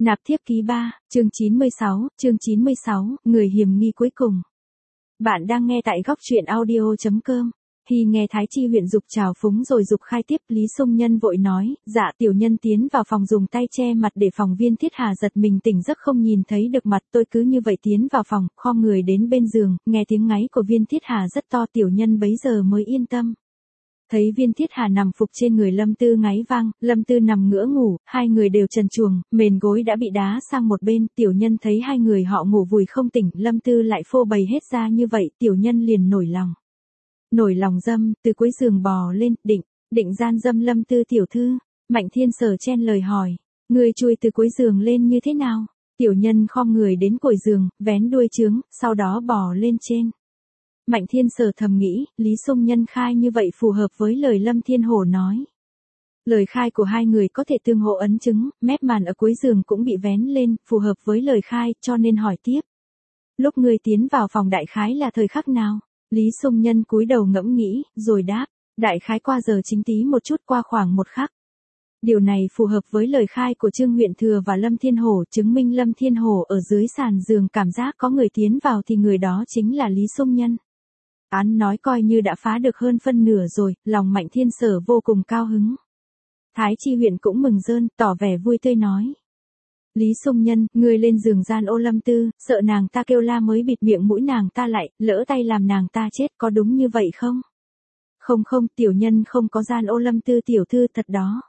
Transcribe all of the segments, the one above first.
Nạp thiếp ký 3, chương 96, người hiểm nghi cuối cùng. Bạn đang nghe tại góc truyện audio.com. Khi nghe Thái Chi huyện dục chào phúng rồi dục khai tiếp, Lý Sung Nhân vội nói, dạ tiểu nhân tiến vào phòng dùng tay che mặt để phòng Viên Thiết Hà giật mình tỉnh giấc không nhìn thấy được mặt. Tôi cứ như vậy tiến vào phòng, khom người đến bên giường, nghe tiếng ngáy của Viên Thiết Hà rất to, tiểu nhân bấy giờ mới yên tâm. Thấy Viên Thiết Hà nằm phục trên người Lâm Tư ngáy vang, Lâm Tư nằm ngửa ngủ, hai người đều trần truồng, mền gối đã bị đá sang một bên, tiểu nhân thấy hai người họ ngủ vùi không tỉnh, Lâm Tư lại phô bày hết ra như vậy, tiểu nhân liền nổi lòng. Nổi lòng dâm, từ cuối giường bò lên, định gian dâm Lâm Tư tiểu thư. Mạnh Thiên Sở chen lời hỏi, người chui từ cuối giường lên như thế nào? Tiểu nhân khom người đến cội giường, vén đuôi trướng, sau đó bò lên trên. Mạnh Thiên Sở thầm nghĩ, Lý Sung Nhân khai như vậy phù hợp với lời Lâm Thiên Hổ nói. Lời khai của hai người có thể tương hộ ấn chứng, mép màn ở cuối giường cũng bị vén lên, phù hợp với lời khai, cho nên hỏi tiếp. Lúc người tiến vào phòng đại khái là thời khắc nào? Lý Sung Nhân cúi đầu ngẫm nghĩ, rồi đáp, đại khái qua giờ chính tí một chút, qua khoảng một khắc. Điều này phù hợp với lời khai của Trương Huyện Thừa và Lâm Thiên Hổ, chứng minh Lâm Thiên Hổ ở dưới sàn giường cảm giác có người tiến vào thì người đó chính là Lý Sung Nhân. Án nói coi như đã phá được hơn phân nửa rồi, lòng Mạnh Thiên Sở vô cùng cao hứng. Thái Chi huyện cũng mừng rơn, tỏ vẻ vui tươi nói. Lý Sung Nhân, ngươi lên giường gian ô Lâm Tư, sợ nàng ta kêu la mới bịt miệng mũi nàng ta lại, lỡ tay làm nàng ta chết, có đúng như vậy không? Không, tiểu nhân không có gian ô Lâm Tư tiểu thư thật đó.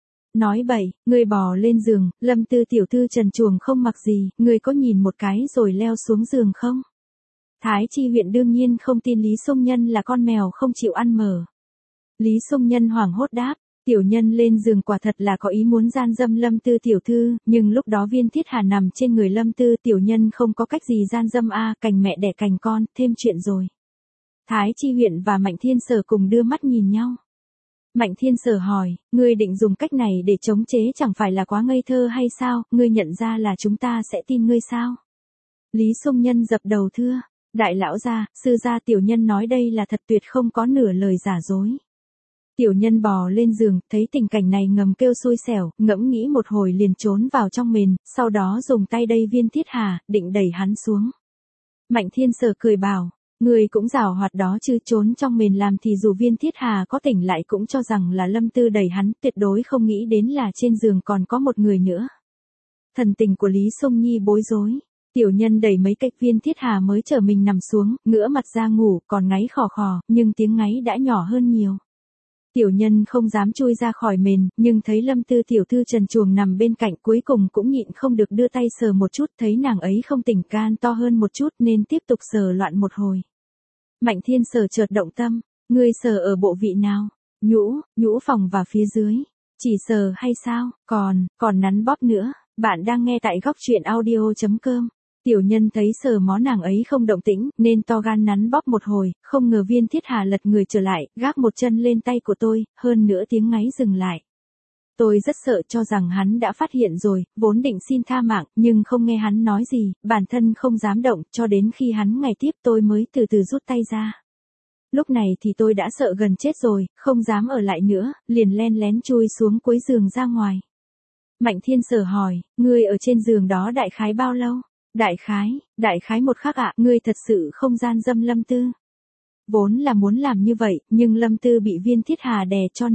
Nói bậy, ngươi bò lên giường, Lâm Tư tiểu thư trần truồng không mặc gì, ngươi có nhìn một cái rồi leo xuống giường không? Thái Chi huyện đương nhiên không tin Lý Sung Nhân là con mèo không chịu ăn mờ. Lý Sung Nhân hoảng hốt đáp, tiểu nhân lên giường quả thật là có ý muốn gian dâm Lâm Tư tiểu thư, nhưng lúc đó Viên Thiết Hà nằm trên người Lâm Tư, tiểu nhân không có cách gì gian dâm cành mẹ đẻ cành con, thêm chuyện rồi. Thái Chi huyện và Mạnh Thiên Sở cùng đưa mắt nhìn nhau. Mạnh Thiên Sở hỏi, ngươi định dùng cách này để chống chế chẳng phải là quá ngây thơ hay sao, ngươi nhận ra là chúng ta sẽ tin ngươi sao? Lý Sung Nhân dập đầu thưa. Đại lão gia, sư gia tiểu nhân nói đây là thật tuyệt không có nửa lời giả dối. Tiểu nhân bò lên giường, thấy tình cảnh này ngầm kêu xui xẻo, ngẫm nghĩ một hồi liền trốn vào trong mền, sau đó dùng tay đẩy Viên Thiết Hà, định đẩy hắn xuống. Mạnh Thiên Sở cười bảo, người cũng giảo hoạt đó chứ, trốn trong mền làm thì dù Viên Thiết Hà có tỉnh lại cũng cho rằng là Lâm Tư đẩy hắn, tuyệt đối không nghĩ đến là trên giường còn có một người nữa. Thần tình của Lý Sung Nhi bối rối. Tiểu nhân đẩy mấy cách Viên Thiết Hà mới chở mình nằm xuống, ngửa mặt ra ngủ, còn ngáy khò khò, nhưng tiếng ngáy đã nhỏ hơn nhiều. Tiểu nhân không dám chui ra khỏi mền, nhưng thấy Lâm Tư tiểu thư trần truồng nằm bên cạnh, cuối cùng cũng nhịn không được đưa tay sờ một chút, thấy nàng ấy không tỉnh, gan to hơn một chút nên tiếp tục sờ loạn một hồi. Mạnh Thiên Sở chợt động tâm, ngươi sờ ở bộ vị nào? Nhũ phòng và phía dưới. Chỉ sờ hay sao? Còn nắn bóp nữa. Bạn đang nghe tại góc truyện audio.com. Tiểu nhân thấy sờ mó nàng ấy không động tĩnh, nên to gan nắn bóp một hồi, không ngờ Viên Thiết Hà lật người trở lại, gác một chân lên tay của tôi, hơn nữa tiếng ngáy dừng lại. Tôi rất sợ cho rằng hắn đã phát hiện rồi, vốn định xin tha mạng, nhưng không nghe hắn nói gì, bản thân không dám động, cho đến khi hắn ngày tiếp tôi mới từ từ rút tay ra. Lúc này thì tôi đã sợ gần chết rồi, không dám ở lại nữa, liền len lén chui xuống cuối giường ra ngoài. Mạnh Thiên Sở hỏi, ngươi ở trên giường đó đại khái bao lâu? Đại khái một khắc ạ, ngươi thật sự không gian dâm Lâm Tư. Vốn là muốn làm như vậy, nhưng Lâm Tư bị Viên Thiết Hà đè cho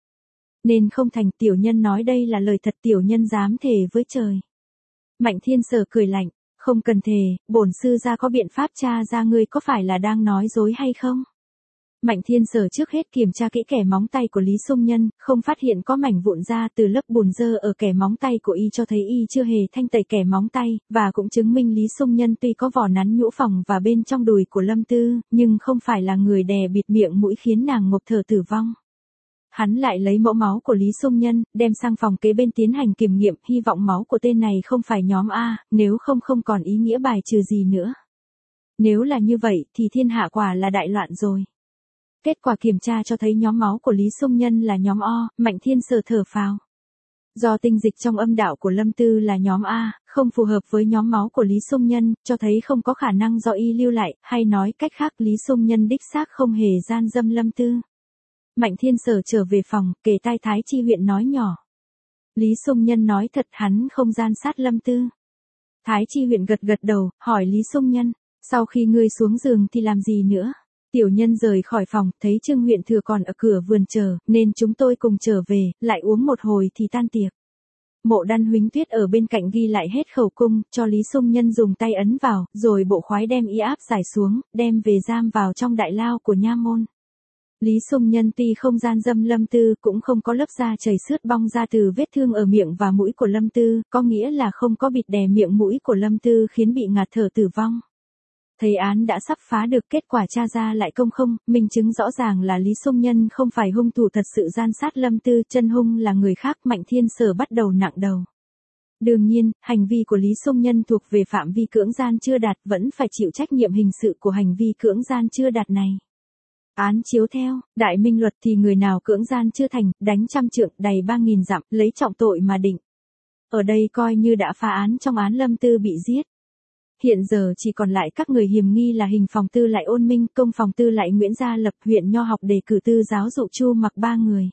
nên không thành. Tiểu nhân nói đây là lời thật, tiểu nhân dám thề với trời. Mạnh Thiên Sở cười lạnh, không cần thề, bổn sư gia có biện pháp tra ra ngươi có phải là đang nói dối hay không. Mạnh Thiên Sở trước hết kiểm tra kỹ kẻ móng tay của Lý Sung Nhân, không phát hiện có mảnh vụn ra từ lớp bùn dơ ở kẻ móng tay của y, cho thấy y chưa hề thanh tẩy kẻ móng tay, và cũng chứng minh Lý Sung Nhân tuy có vỏ nắn nhũ phòng và bên trong đùi của Lâm Tư, nhưng không phải là người đè bịt miệng mũi khiến nàng ngộp thở tử vong. Hắn lại lấy mẫu máu của Lý Sung Nhân, đem sang phòng kế bên tiến hành kiểm nghiệm, hy vọng máu của tên này không phải nhóm A, nếu không còn ý nghĩa bài trừ gì nữa. Nếu là như vậy thì thiên hạ quả là đại loạn rồi. Kết quả kiểm tra cho thấy nhóm máu của Lý Sung Nhân là nhóm O, Mạnh Thiên Sở thở phào. Do tinh dịch trong âm đạo của Lâm Tư là nhóm A, không phù hợp với nhóm máu của Lý Sung Nhân, cho thấy không có khả năng do y lưu lại, hay nói cách khác Lý Sung Nhân đích xác không hề gian dâm Lâm Tư. Mạnh Thiên Sở trở về phòng, kề tai Thái Chi huyện nói nhỏ. Lý Sung Nhân nói thật hắn không gian sát Lâm Tư. Thái Chi huyện gật gật đầu, hỏi Lý Sung Nhân, sau khi ngươi xuống giường thì làm gì nữa? Tiểu nhân rời khỏi phòng, thấy Trương huyện thừa còn ở cửa vườn chờ, nên chúng tôi cùng trở về, lại uống một hồi thì tan tiệc. Mộ Đan Huính Tuyết ở bên cạnh ghi lại hết khẩu cung, cho Lý Sung Nhân dùng tay ấn vào, rồi bộ khoái đem y áp giải xuống, đem về giam vào trong đại lao của nha môn. Lý Sung Nhân tuy không gian dâm Lâm Tư cũng không có lớp da chảy xước bong ra từ vết thương ở miệng và mũi của Lâm Tư, có nghĩa là không có bịt đè miệng mũi của Lâm Tư khiến bị ngạt thở tử vong. Thấy án đã sắp phá được, kết quả tra ra lại công không, minh chứng rõ ràng là Lý Sung Nhân không phải hung thủ thật sự gian sát Lâm Tư, chân hung là người khác. Mạnh Thiên Sở bắt đầu nặng đầu. Đương nhiên, hành vi của Lý Sung Nhân thuộc về phạm vi cưỡng gian chưa đạt, vẫn phải chịu trách nhiệm hình sự của hành vi cưỡng gian chưa đạt này. Án chiếu theo Đại Minh luật thì người nào cưỡng gian chưa thành, đánh 100 trượng, đày 3.000 dặm, lấy trọng tội mà định. Ở đây coi như đã phá án trong án Lâm Tư bị giết. Hiện giờ chỉ còn lại các người hiểm nghi là hình phòng tư lại Ôn Minh, công phòng tư lại Nguyễn Gia Lập, huyện Nho học đề cử tư giáo dụ Chu Mặc 3 người.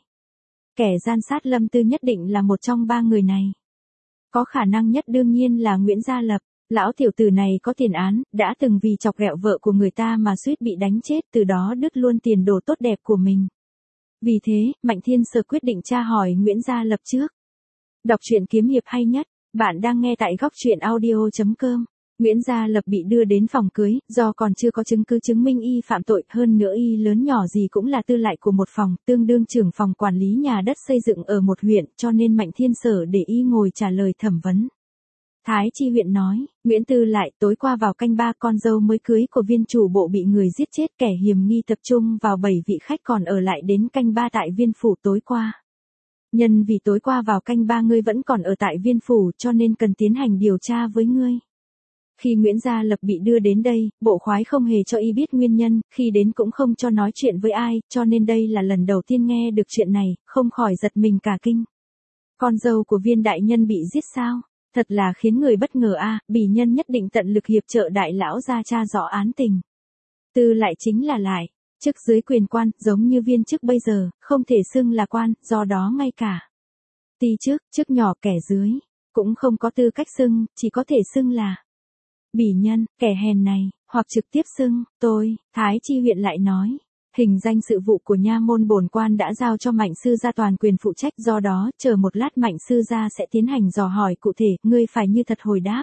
Kẻ gian sát Lâm Tư nhất định là một trong 3 người này. Có khả năng nhất đương nhiên là Nguyễn Gia Lập. Lão tiểu tử này có tiền án, đã từng vì chọc ghẹo vợ của người ta mà suýt bị đánh chết, từ đó đứt luôn tiền đồ tốt đẹp của mình. Vì thế, Mạnh Thiên Sở quyết định tra hỏi Nguyễn Gia Lập trước. Đọc truyện kiếm hiệp hay nhất, bạn đang nghe tại góc truyện audio.com. Nguyễn Gia Lập bị đưa đến phòng cưới, do còn chưa có chứng cứ chứng minh y phạm tội, hơn nữa y lớn nhỏ gì cũng là tư lại của một phòng, tương đương trưởng phòng quản lý nhà đất xây dựng ở một huyện, cho nên Mạnh Thiên Sở để y ngồi trả lời thẩm vấn. Thái Chi huyện nói, Nguyễn Tư lại, tối qua vào canh 3 con dâu mới cưới của viên chủ bộ bị người giết chết, kẻ hiểm nghi tập trung vào 7 vị khách còn ở lại đến canh 3 tại viên phủ tối qua. Nhân vì tối qua vào canh 3 ngươi vẫn còn ở tại viên phủ cho nên cần tiến hành điều tra với ngươi. Khi Nguyễn Gia Lập bị đưa đến đây, bộ khoái không hề cho y biết nguyên nhân, khi đến cũng không cho nói chuyện với ai, cho nên đây là lần đầu tiên nghe được chuyện này, không khỏi giật mình cả kinh. Con dâu của viên đại nhân bị giết sao? Thật là khiến người bất ngờ a, bỉ nhân nhất định tận lực hiệp trợ đại lão ra tra rõ án tình. Tư lại chính là lại, chức dưới quyền quan, giống như viên chức bây giờ, không thể xưng là quan, do đó ngay cả ty chức nhỏ kẻ dưới, cũng không có tư cách xưng, chỉ có thể xưng là bỉ nhân, kẻ hèn này, hoặc trực tiếp xưng, tôi. Thái Chi huyện lại nói, hình danh sự vụ của nha môn bổn quan đã giao cho Mạnh sư gia toàn quyền phụ trách, do đó, chờ một lát Mạnh sư gia sẽ tiến hành dò hỏi cụ thể, ngươi phải như thật hồi đáp.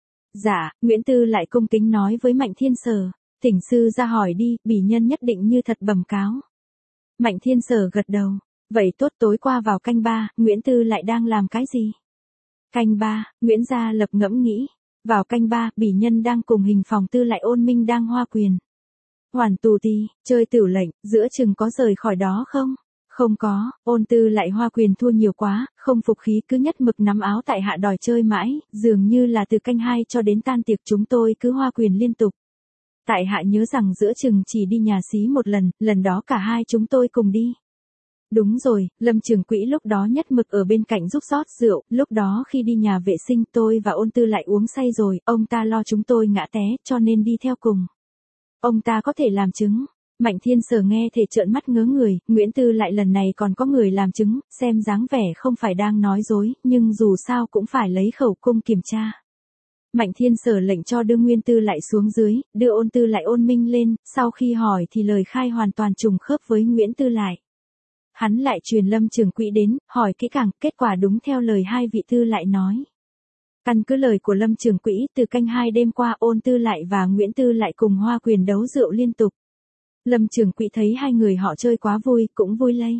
Dạ, Nguyễn Tư lại cung kính nói với Mạnh Thiên Sở, thỉnh sư gia hỏi đi, bỉ nhân nhất định như thật bẩm cáo. Mạnh Thiên Sở gật đầu, vậy tốt. Tối qua vào canh 3, Nguyễn Tư lại đang làm cái gì? Canh 3, Nguyễn Gia Lập ngẫm nghĩ. Vào canh 3, bỉ nhân đang cùng hình phòng tư lại Ôn Minh đang hoa quyền. Hoàn tù ti, chơi tiểu lệnh, giữa chừng có rời khỏi đó không? Không có, Ôn tư lại hoa quyền thua nhiều quá, không phục khí cứ nhất mực nắm áo tại hạ đòi chơi mãi, dường như là từ canh 2 cho đến tan tiệc chúng tôi cứ hoa quyền liên tục. Tại hạ nhớ rằng giữa chừng chỉ đi nhà xí một lần, lần đó cả hai chúng tôi cùng đi. Đúng rồi, Lâm trưởng quỹ lúc đó nhất mực ở bên cạnh giúp rót rượu, lúc đó khi đi nhà vệ sinh tôi và Ôn tư lại uống say rồi, ông ta lo chúng tôi ngã té, cho nên đi theo cùng. Ông ta có thể làm chứng. Mạnh Thiên Sở nghe thể trợn mắt ngớ người, Nguyễn Tư lại lần này còn có người làm chứng, xem dáng vẻ không phải đang nói dối, nhưng dù sao cũng phải lấy khẩu cung kiểm tra. Mạnh Thiên Sở lệnh cho đưa Nguyên Tư lại xuống dưới, đưa Ôn tư lại Ôn Minh lên, sau khi hỏi thì lời khai hoàn toàn trùng khớp với Nguyễn Tư lại. Hắn lại truyền Lâm trưởng quỹ đến, hỏi kỹ càng, kết quả đúng theo lời hai vị tư lại nói. Căn cứ lời của Lâm trưởng quỹ, từ canh 2 đêm qua Ôn tư lại và Nguyễn Tư lại cùng hoa quyền đấu rượu liên tục. Lâm trưởng quỹ thấy hai người họ chơi quá vui, cũng vui lây.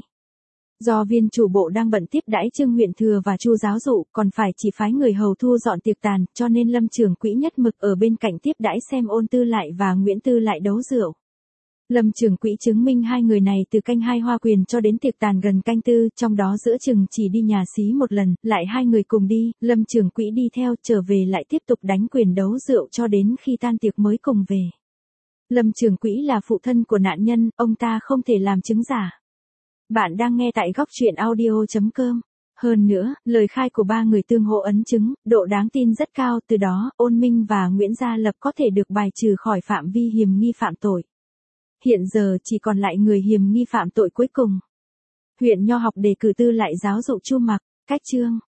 Do viên chủ bộ đang bận tiếp đãi Trương huyện thừa và Chu giáo dụ, còn phải chỉ phái người hầu thu dọn tiệc tàn, cho nên Lâm trưởng quỹ nhất mực ở bên cạnh tiếp đãi xem Ôn tư lại và Nguyễn Tư lại đấu rượu. Lâm trưởng quỹ chứng minh hai người này từ canh 2 hoa quyền cho đến tiệc tàn gần canh 4, trong đó giữa chừng chỉ đi nhà xí một lần, lại hai người cùng đi, Lâm trưởng quỹ đi theo, trở về lại tiếp tục đánh quyền đấu rượu cho đến khi tan tiệc mới cùng về. Lâm trưởng quỹ là phụ thân của nạn nhân, ông ta không thể làm chứng giả. Bạn đang nghe tại góc truyện audio.com. Hơn nữa, lời khai của ba người tương hỗ ấn chứng, độ đáng tin rất cao, từ đó, Ôn Minh và Nguyễn Gia Lập có thể được bài trừ khỏi phạm vi hiểm nghi phạm tội. Hiện giờ chỉ còn lại người hiểm nghi phạm tội cuối cùng. Huyện Nho học đề cử tư lại giáo dụ Chu Mặc. Cách chương